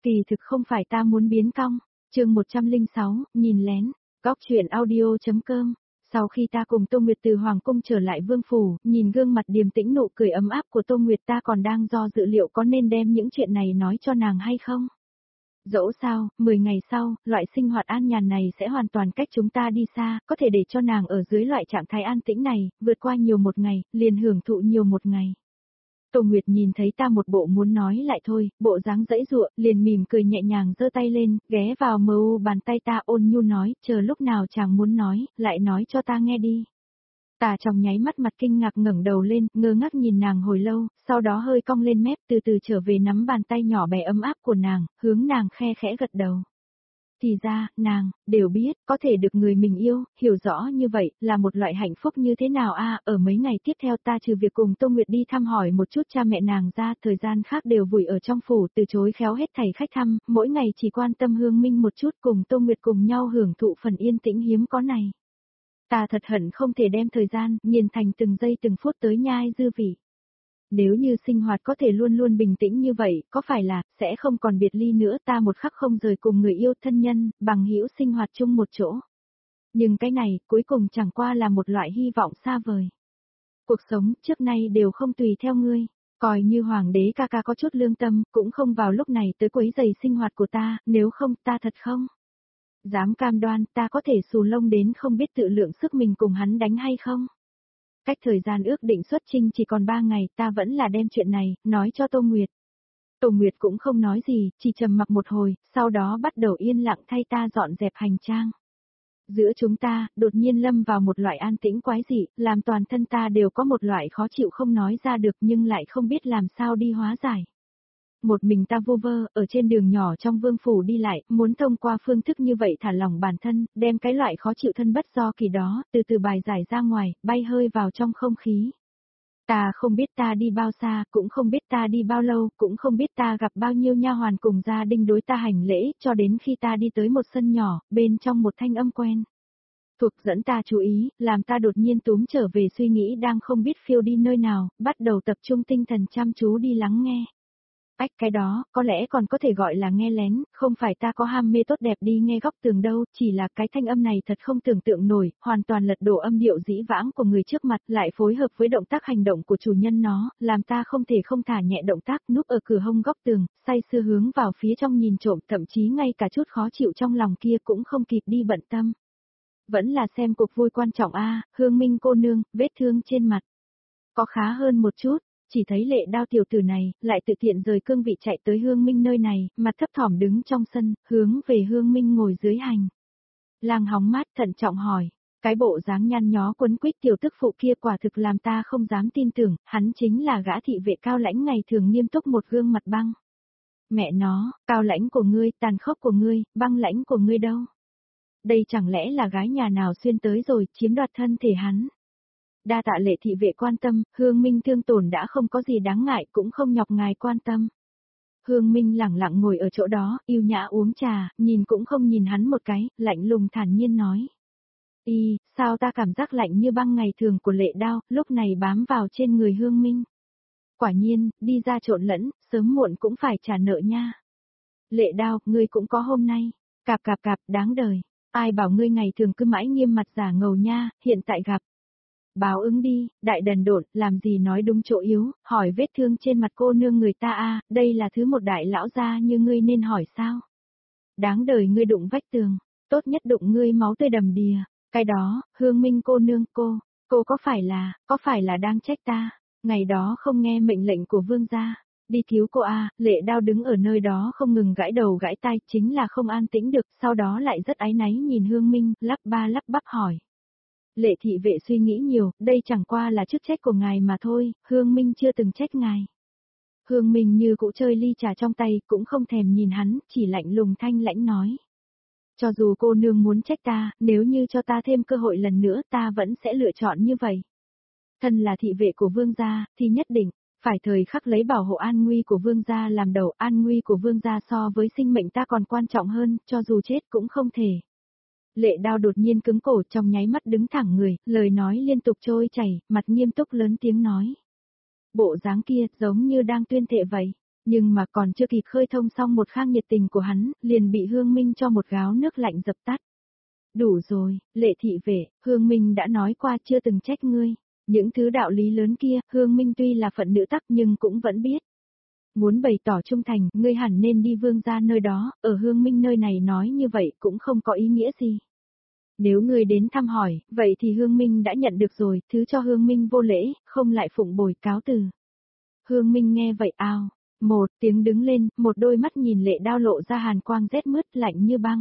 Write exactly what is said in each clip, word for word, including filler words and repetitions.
Kỳ thực không phải ta muốn biến cong. Chương một trăm lẻ sáu, nhìn lén. Góc truyện audio.com. Sau khi ta cùng Tô Nguyệt từ Hoàng Cung trở lại Vương Phủ, nhìn gương mặt điềm tĩnh nụ cười ấm áp của Tô Nguyệt, ta còn đang do dự liệu có nên đem những chuyện này nói cho nàng hay không. Dẫu sao, mười ngày sau, loại sinh hoạt an nhàn này sẽ hoàn toàn cách chúng ta đi xa, có thể để cho nàng ở dưới loại trạng thái an tĩnh này, vượt qua nhiều một ngày, liền hưởng thụ nhiều một ngày. Tô Nguyệt nhìn thấy ta một bộ muốn nói lại thôi, bộ dáng dãy dụa, liền mỉm cười nhẹ nhàng giơ tay lên, ghé vào mờ u bàn tay ta ôn nhu nói, chờ lúc nào chàng muốn nói, lại nói cho ta nghe đi. Ta trong nháy mắt mặt kinh ngạc ngẩng đầu lên, ngơ ngác nhìn nàng hồi lâu, sau đó hơi cong lên mép từ từ trở về nắm bàn tay nhỏ bé ấm áp của nàng, hướng nàng khe khẽ gật đầu. Thì ra, nàng, đều biết, có thể được người mình yêu, hiểu rõ như vậy, là một loại hạnh phúc như thế nào a. Ở mấy ngày tiếp theo ta trừ việc cùng Tô Nguyệt đi thăm hỏi một chút cha mẹ nàng ra, thời gian khác đều vùi ở trong phủ, từ chối khéo hết thảy khách thăm, mỗi ngày chỉ quan tâm Hương Minh một chút, cùng Tô Nguyệt cùng nhau hưởng thụ phần yên tĩnh hiếm có này. Ta thật hận không thể đem thời gian, nghiền thành từng giây từng phút tới nhai dư vị. Nếu như sinh hoạt có thể luôn luôn bình tĩnh như vậy, có phải là, sẽ không còn biệt ly nữa, ta một khắc không rời cùng người yêu thân nhân, bằng hữu sinh hoạt chung một chỗ. Nhưng cái này, cuối cùng chẳng qua là một loại hy vọng xa vời. Cuộc sống, trước nay đều không tùy theo ngươi, coi như hoàng đế ca ca có chút lương tâm, cũng không vào lúc này tới quấy rầy sinh hoạt của ta, nếu không, ta thật không dám cam đoan, ta có thể xù lông đến không biết tự lượng sức mình cùng hắn đánh hay không. Cách thời gian ước định xuất chinh chỉ còn ba ngày, ta vẫn là đem chuyện này, nói cho Tô Nguyệt. Tô Nguyệt cũng không nói gì, chỉ trầm mặc một hồi, sau đó bắt đầu yên lặng thay ta dọn dẹp hành trang. Giữa chúng ta, đột nhiên lâm vào một loại an tĩnh quái dị, làm toàn thân ta đều có một loại khó chịu không nói ra được nhưng lại không biết làm sao đi hóa giải. Một mình ta vô vơ, ở trên đường nhỏ trong Vương Phủ đi lại, muốn thông qua phương thức như vậy thả lỏng bản thân, đem cái loại khó chịu thân bất do kỳ đó, từ từ bài giải ra ngoài, bay hơi vào trong không khí. Ta không biết ta đi bao xa, cũng không biết ta đi bao lâu, cũng không biết ta gặp bao nhiêu nha hoàn cùng gia đình đối ta hành lễ, cho đến khi ta đi tới một sân nhỏ, bên trong một thanh âm quen thuộc dẫn ta chú ý, làm ta đột nhiên túm trở về suy nghĩ đang không biết phiêu đi nơi nào, bắt đầu tập trung tinh thần chăm chú đi lắng nghe. Ách cái đó, có lẽ còn có thể gọi là nghe lén, không phải ta có ham mê tốt đẹp đi nghe góc tường đâu, chỉ là cái thanh âm này thật không tưởng tượng nổi, hoàn toàn lật đổ âm điệu dĩ vãng của người trước mặt, lại phối hợp với động tác hành động của chủ nhân nó, làm ta không thể không thả nhẹ động tác núp ở cửa hông góc tường, say sưa hướng vào phía trong nhìn trộm, thậm chí ngay cả chút khó chịu trong lòng kia cũng không kịp đi bận tâm. Vẫn là xem cuộc vui quan trọng a. Hương Minh cô nương, vết thương trên mặt có khá hơn một chút. Chỉ thấy Lệ Đao tiểu tử này, lại tự tiện rời cương vị chạy tới Hương Minh nơi này, mặt thấp thỏm đứng trong sân, hướng về Hương Minh ngồi dưới hành lang hóng mát thận trọng hỏi, cái bộ dáng nhăn nhó quấn quýt tiểu tức phụ kia quả thực làm ta không dám tin tưởng, hắn chính là gã thị vệ cao lãnh ngày thường nghiêm túc một gương mặt băng. Mẹ nó, cao lãnh của ngươi, tàn khốc của ngươi, băng lãnh của ngươi đâu? Đây chẳng lẽ là gái nhà nào xuyên tới rồi, chiếm đoạt thân thể hắn? Đa tạ Lệ thị vệ quan tâm, Hương Minh thương tổn đã không có gì đáng ngại cũng không nhọc ngài quan tâm. Hương Minh lẳng lặng ngồi ở chỗ đó, yêu nhã uống trà, nhìn cũng không nhìn hắn một cái, lạnh lùng thản nhiên nói. Y, sao ta cảm giác lạnh như băng ngày thường của Lệ Đao, lúc này bám vào trên người Hương Minh. Quả nhiên, đi ra trộn lẫn, sớm muộn cũng phải trả nợ nha. Lệ Đao, ngươi cũng có hôm nay, cạp cạp cạp, đáng đời, ai bảo ngươi ngày thường cứ mãi nghiêm mặt giả ngầu nha, hiện tại gặp. Báo ứng đi, đại đần độn, làm gì nói đúng chỗ yếu, hỏi vết thương trên mặt cô nương người ta a, đây là thứ một đại lão gia như ngươi nên hỏi sao? Đáng đời ngươi đụng vách tường, tốt nhất đụng ngươi máu tươi đầm đìa, cái đó, Hương Minh cô nương cô, cô có phải là, có phải là đang trách ta, ngày đó không nghe mệnh lệnh của vương gia, đi cứu cô a, Lệ Đao đứng ở nơi đó không ngừng gãi đầu gãi tai, chính là không an tĩnh được, sau đó lại rất áy náy nhìn Hương Minh, lắp ba lắp bắp hỏi. Lệ thị vệ suy nghĩ nhiều, đây chẳng qua là chức trách của ngài mà thôi, Hương Minh chưa từng trách ngài. Hương Minh như cũ chơi ly trà trong tay, cũng không thèm nhìn hắn, chỉ lạnh lùng thanh lãnh nói. Cho dù cô nương muốn trách ta, nếu như cho ta thêm cơ hội lần nữa ta vẫn sẽ lựa chọn như vậy. Thân là thị vệ của vương gia, thì nhất định, phải thời khắc lấy bảo hộ an nguy của vương gia làm đầu, an nguy của vương gia so với sinh mệnh ta còn quan trọng hơn, cho dù chết cũng không thể. Lệ Đao đột nhiên cứng cổ trong nháy mắt đứng thẳng người, lời nói liên tục trôi chảy, mặt nghiêm túc lớn tiếng nói. Bộ dáng kia giống như đang tuyên thệ vậy. Nhưng mà còn chưa kịp khơi thông xong một khang nhiệt tình của hắn, liền bị Hương Minh cho một gáo nước lạnh dập tắt. Đủ rồi, Lệ thị vệ, Hương Minh đã nói qua chưa từng trách ngươi. Những thứ đạo lý lớn kia, Hương Minh tuy là phận nữ tắc nhưng cũng vẫn biết. Muốn bày tỏ trung thành, ngươi hẳn nên đi Vương gia nơi đó, ở Hương Minh nơi này nói như vậy cũng không có ý nghĩa gì. Nếu ngươi đến thăm hỏi, vậy thì Hương Minh đã nhận được rồi, thứ cho Hương Minh vô lễ, không lại phụng bồi cáo từ. Hương Minh nghe vậy ao, một tiếng đứng lên, một đôi mắt nhìn Lệ Đao lộ ra hàn quang rét mướt lạnh như băng.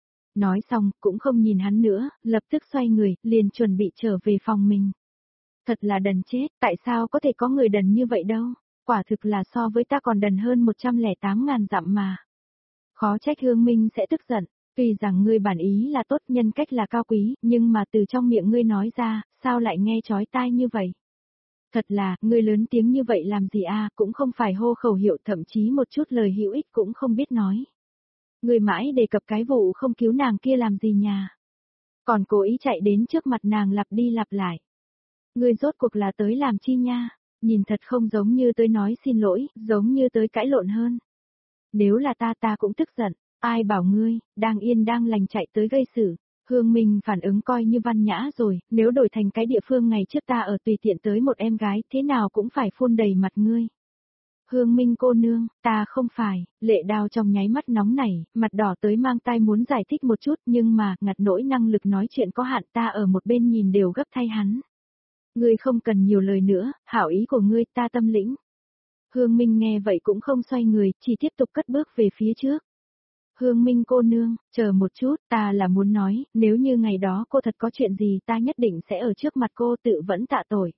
Nói xong, cũng không nhìn hắn nữa, lập tức xoay người, liền chuẩn bị trở về phòng mình. Thật là đần chết, tại sao có thể có người đần như vậy đâu, quả thực là so với ta còn đần hơn một trăm lẻ tám ngàn dặm mà. Khó trách Hương Minh sẽ tức giận, tuy rằng ngươi bản ý là tốt, nhân cách là cao quý, nhưng mà từ trong miệng ngươi nói ra, sao lại nghe chói tai như vậy? Thật là, ngươi lớn tiếng như vậy làm gì à, cũng không phải hô khẩu hiệu, thậm chí một chút lời hữu ích cũng không biết nói. Ngươi mãi đề cập cái vụ không cứu nàng kia làm gì nhà. Còn cố ý chạy đến trước mặt nàng lặp đi lặp lại. Ngươi rốt cuộc là tới làm chi nha, nhìn thật không giống như tới nói xin lỗi, giống như tới cãi lộn hơn. Nếu là ta ta cũng tức giận, ai bảo ngươi, đang yên đang lành chạy tới gây sự. Hương Minh phản ứng coi như văn nhã rồi, nếu đổi thành cái địa phương ngày trước ta ở tùy tiện tới một em gái, thế nào cũng phải phun đầy mặt ngươi. Hương Minh cô nương, ta không phải, Lệ Đao trong nháy mắt nóng nảy, mặt đỏ tới mang tai muốn giải thích một chút, nhưng mà, ngặt nỗi năng lực nói chuyện có hạn, ta ở một bên nhìn đều gấp thay hắn. Ngươi không cần nhiều lời nữa, hảo ý của ngươi ta tâm lĩnh. Hương Minh nghe vậy cũng không xoay người, chỉ tiếp tục cất bước về phía trước. Hương Minh cô nương, chờ một chút, ta là muốn nói, nếu như ngày đó cô thật có chuyện gì ta nhất định sẽ ở trước mặt cô tự vẫn tạ tội.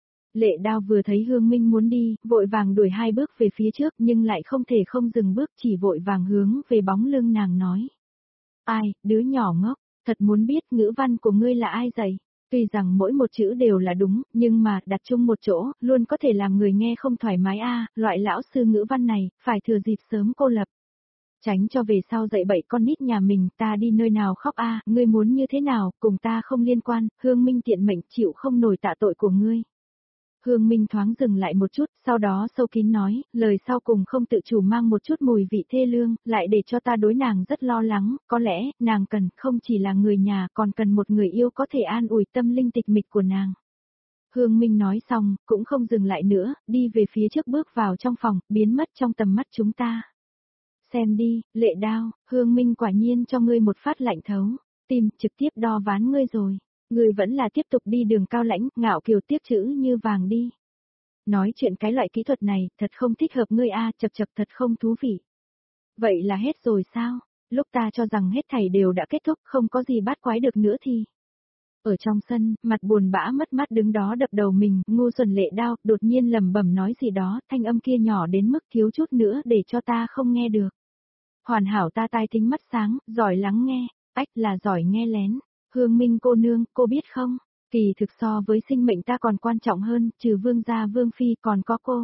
Lệ Đao vừa thấy Hương Minh muốn đi, vội vàng đuổi hai bước về phía trước nhưng lại không thể không dừng bước, chỉ vội vàng hướng về bóng lưng nàng nói. Ai, đứa nhỏ ngốc, thật muốn biết ngữ văn của ngươi là ai dạy? Tuy rằng mỗi một chữ đều là đúng, nhưng mà đặt chung một chỗ, luôn có thể làm người nghe không thoải mái a. Loại lão sư ngữ văn này, phải thừa dịp sớm cô lập. Tránh cho về sau dạy bậy con nít nhà mình, ta đi nơi nào khóc a, ngươi muốn như thế nào, cùng ta không liên quan, Hương Minh tiện mệnh chịu không nổi tạ tội của ngươi. Hương Minh thoáng dừng lại một chút, sau đó sâu kín nói, lời sau cùng không tự chủ mang một chút mùi vị thê lương, lại để cho ta đối nàng rất lo lắng, có lẽ, nàng cần, không chỉ là người nhà, còn cần một người yêu có thể an ủi tâm linh tịch mịch của nàng. Hương Minh nói xong, cũng không dừng lại nữa, đi về phía trước bước vào trong phòng, biến mất trong tầm mắt chúng ta. Xem đi, Lệ Đao, Hương Minh quả nhiên cho ngươi một phát lạnh thấu, tim trực tiếp đo ván ngươi rồi. Ngươi vẫn là tiếp tục đi đường cao lãnh, ngạo kiều tiếc chữ như vàng đi. Nói chuyện cái loại kỹ thuật này, thật không thích hợp ngươi a, chập chập thật không thú vị. Vậy là hết rồi sao? Lúc ta cho rằng hết thảy đều đã kết thúc, không có gì bắt quái được nữa thì. Ở trong sân, mặt buồn bã mất mát đứng đó đập đầu mình, ngu xuẩn Lệ Đao, đột nhiên lẩm bẩm nói gì đó, thanh âm kia nhỏ đến mức thiếu chút nữa để cho ta không nghe được. Hoàn hảo ta tai thính mắt sáng, giỏi lắng nghe, ách là giỏi nghe lén. Hương Minh cô nương, cô biết không, kỳ thực so với sinh mệnh ta còn quan trọng hơn, trừ vương gia vương phi còn có cô.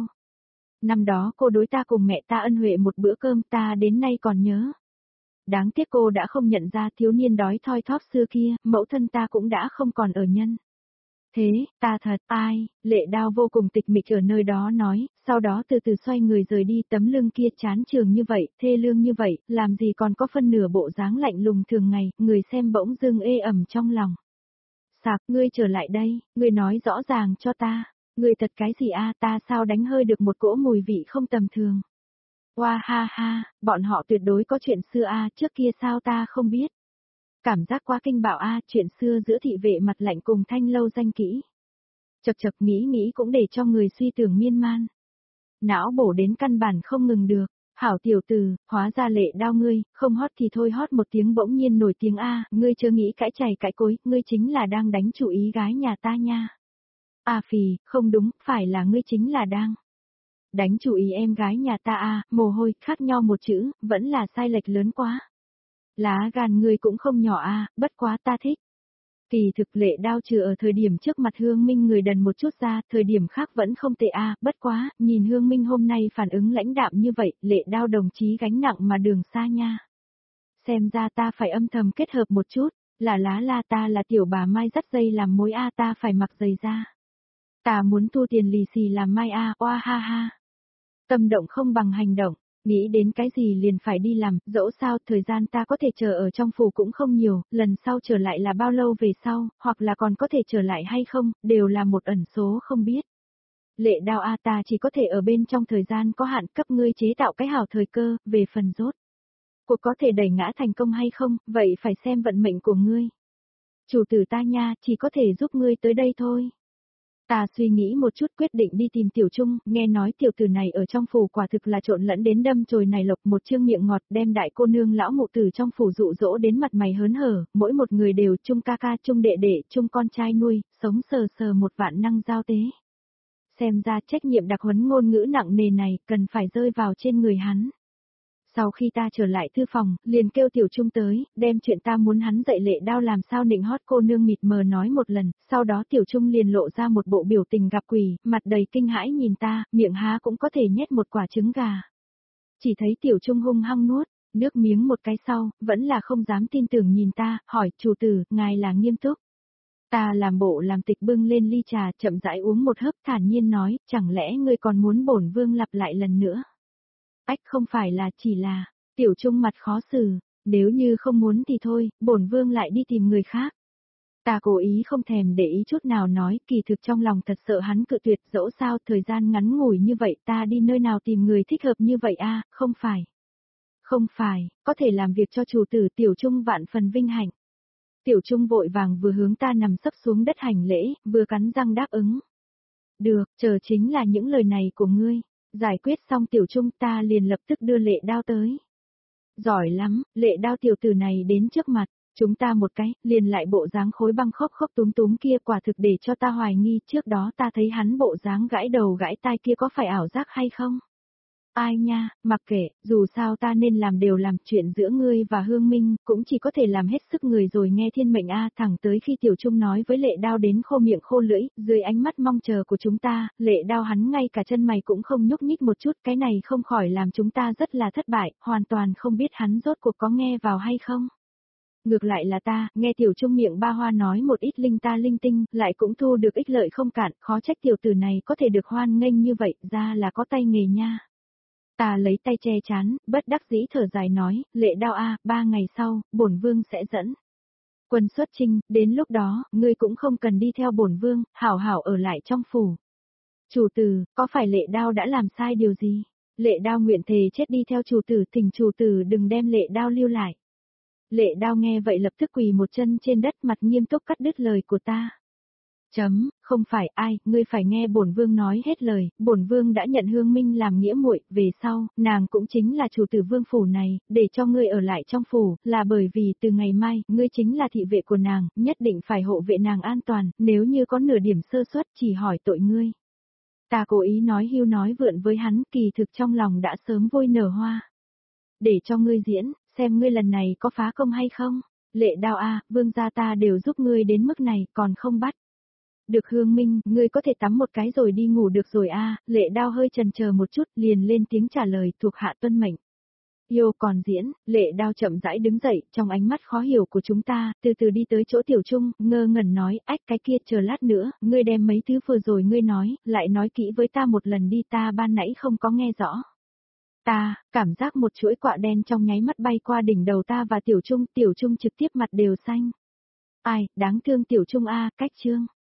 Năm đó cô đối ta cùng mẹ ta ân huệ một bữa cơm ta đến nay còn nhớ. Đáng tiếc cô đã không nhận ra thiếu niên đói thoi thóp xưa kia, mẫu thân ta cũng đã không còn ở nhân. Thế, ta thật, ai, Lệ Đao vô cùng tịch mịch ở nơi đó nói, sau đó từ từ xoay người rời đi, tấm lưng kia chán trường như vậy, thê lương như vậy, làm gì còn có phân nửa bộ dáng lạnh lùng thường ngày, người xem bỗng dưng ê ẩm trong lòng. Sạc, ngươi trở lại đây, ngươi nói rõ ràng cho ta, ngươi thật cái gì a, ta sao đánh hơi được một cỗ mùi vị không tầm thường. Hoa ha ha, bọn họ tuyệt đối có chuyện xưa a, trước kia sao ta không biết. Cảm giác quá kinh bạo a, chuyện xưa giữa thị vệ mặt lạnh cùng Thanh Lâu danh kỹ. Chập chập nghĩ nghĩ cũng để cho người suy tưởng miên man. Não bổ đến căn bản không ngừng được, hảo tiểu tử, hóa ra Lệ Đao ngươi, không hót thì thôi hót một tiếng bỗng nhiên nổi tiếng a, ngươi chớ nghĩ cãi chày cãi cối, ngươi chính là đang đánh chủ ý gái nhà ta nha. À phì, không đúng, phải là ngươi chính là đang đánh chủ ý em gái nhà ta a, mồ hôi, khác nhau một chữ, vẫn là sai lệch lớn quá. Lá gan ngươi cũng không nhỏ a, bất quá ta thích. Kỳ thực Lệ Đao trừ ở thời điểm trước mặt Hương Minh người đần một chút ra, thời điểm khác vẫn không tệ a, bất quá, nhìn Hương Minh hôm nay phản ứng lãnh đạm như vậy, Lệ Đao đồng chí gánh nặng mà đường xa nha. Xem ra ta phải âm thầm kết hợp một chút, là lá la ta là tiểu bà Mai dắt dây làm mối a, ta phải mặc giày ra. Ta muốn thu tiền lì xì làm Mai a, oa ha ha. Tâm động không bằng hành động, nghĩ đến cái gì liền phải đi làm, dẫu sao thời gian ta có thể chờ ở trong phủ cũng không nhiều, lần sau trở lại là bao lâu về sau, hoặc là còn có thể trở lại hay không, đều là một ẩn số không biết. Lệ Đao a, ta chỉ có thể ở bên trong thời gian có hạn cấp ngươi chế tạo cái hảo thời cơ, về phần rốt cuộc có thể đẩy ngã thành công hay không, vậy phải xem vận mệnh của ngươi. Chủ tử ta nha, chỉ có thể giúp ngươi tới đây thôi. Ta suy nghĩ một chút quyết định đi tìm Tiểu Trung, nghe nói tiểu tử này ở trong phủ quả thực là trộn lẫn đến đâm chồi này lộc, một chương miệng ngọt đem đại cô nương lão mụ tử trong phủ dụ dỗ đến mặt mày hớn hở, mỗi một người đều chung ca ca, chung đệ đệ, chung con trai nuôi, sống sờ sờ một vạn năng giao tế. Xem ra trách nhiệm đặc huấn ngôn ngữ nặng nề này cần phải rơi vào trên người hắn. Sau khi ta trở lại thư phòng, liền kêu Tiểu Trung tới, đem chuyện ta muốn hắn dạy Lệ Đao làm sao nịnh hót cô nương mịt mờ nói một lần, sau đó Tiểu Trung liền lộ ra một bộ biểu tình gặp quỷ, mặt đầy kinh hãi nhìn ta, miệng há cũng có thể nhét một quả trứng gà. Chỉ thấy Tiểu Trung hung hăng nuốt, nước miếng một cái sau, vẫn là không dám tin tưởng nhìn ta, hỏi, chủ tử, ngài là nghiêm túc. Ta làm bộ làm tịch bưng lên ly trà, chậm rãi uống một hớp, thản nhiên nói, chẳng lẽ ngươi còn muốn bổn vương lặp lại lần nữa? Ách, không phải là, chỉ là, Tiểu Trung mặt khó xử, nếu như không muốn thì thôi, bổn vương lại đi tìm người khác. Ta cố ý không thèm để ý chút nào nói, kỳ thực trong lòng thật sợ hắn cự tuyệt, dẫu sao thời gian ngắn ngủi như vậy ta đi nơi nào tìm người thích hợp như vậy a, không phải. Không phải, có thể làm việc cho chủ tử Tiểu Trung vạn phần vinh hạnh. Tiểu Trung vội vàng vừa hướng ta nằm sấp xuống đất hành lễ, vừa cắn răng đáp ứng. Được, chờ chính là những lời này của ngươi. Giải quyết xong Tiểu Trung ta liền lập tức đưa Lệ Đao tới. Giỏi lắm, Lệ Đao tiểu tử này đến trước mặt, chúng ta một cái, liền lại bộ dáng khối băng khốc khốc túm túm kia quả thực để cho ta hoài nghi trước đó ta thấy hắn bộ dáng gãi đầu gãi tai kia có phải ảo giác hay không? Ai nha, mặc kệ, dù sao ta nên làm đều làm chuyện giữa ngươi và Hương Minh, cũng chỉ có thể làm hết sức người rồi nghe thiên mệnh a, thẳng tới khi Tiểu Trung nói với Lệ Đao đến khô miệng khô lưỡi, dưới ánh mắt mong chờ của chúng ta, Lệ Đao hắn ngay cả chân mày cũng không nhúc nhích một chút, cái này không khỏi làm chúng ta rất là thất bại, hoàn toàn không biết hắn rốt cuộc có nghe vào hay không. Ngược lại là ta, nghe Tiểu Trung miệng ba hoa nói một ít linh ta linh tinh, lại cũng thu được ích lợi không cạn, khó trách tiểu tử này có thể được hoan nghênh như vậy, ra là có tay nghề nha. Ta lấy tay che chán, bất đắc dĩ thở dài nói, Lệ Đao a, ba ngày sau, bổn vương sẽ dẫn quân xuất chinh, đến lúc đó, ngươi cũng không cần đi theo bổn vương, hảo hảo ở lại trong phủ. Chủ tử, có phải Lệ Đao đã làm sai điều gì? Lệ Đao nguyện thề chết đi theo chủ tử, thỉnh chủ tử đừng đem Lệ Đao lưu lại. Lệ Đao nghe vậy lập tức quỳ một chân trên đất, mặt nghiêm túc cắt đứt lời của ta. Chấm, không phải ai, ngươi phải nghe bổn vương nói hết lời, bổn vương đã nhận Hương Minh làm nghĩa muội, về sau, nàng cũng chính là chủ tử vương phủ này, để cho ngươi ở lại trong phủ, là bởi vì từ ngày mai, ngươi chính là thị vệ của nàng, nhất định phải hộ vệ nàng an toàn, nếu như có nửa điểm sơ suất chỉ hỏi tội ngươi. Ta cố ý nói hưu nói vượn với hắn, kỳ thực trong lòng đã sớm vui nở hoa. Để cho ngươi diễn, xem ngươi lần này có phá công hay không. Lệ Đao a, vương gia ta đều giúp ngươi đến mức này, còn không bắt. Được Hương Minh, ngươi có thể tắm một cái rồi đi ngủ được rồi a. Lệ Đao hơi chần chờ một chút, liền lên tiếng trả lời, thuộc hạ tuân mệnh. Yêu còn diễn, Lệ Đao chậm rãi đứng dậy, trong ánh mắt khó hiểu của chúng ta, từ từ đi tới chỗ Tiểu Trung, ngơ ngẩn nói, ách cái kia chờ lát nữa, ngươi đem mấy thứ vừa rồi ngươi nói, lại nói kỹ với ta một lần đi, ta ban nãy không có nghe rõ. Ta, cảm giác một chuỗi quạ đen trong nháy mắt bay qua đỉnh đầu ta và Tiểu Trung, Tiểu Trung trực tiếp mặt đều xanh. Ai, đáng thương Tiểu Trung a, cách chương.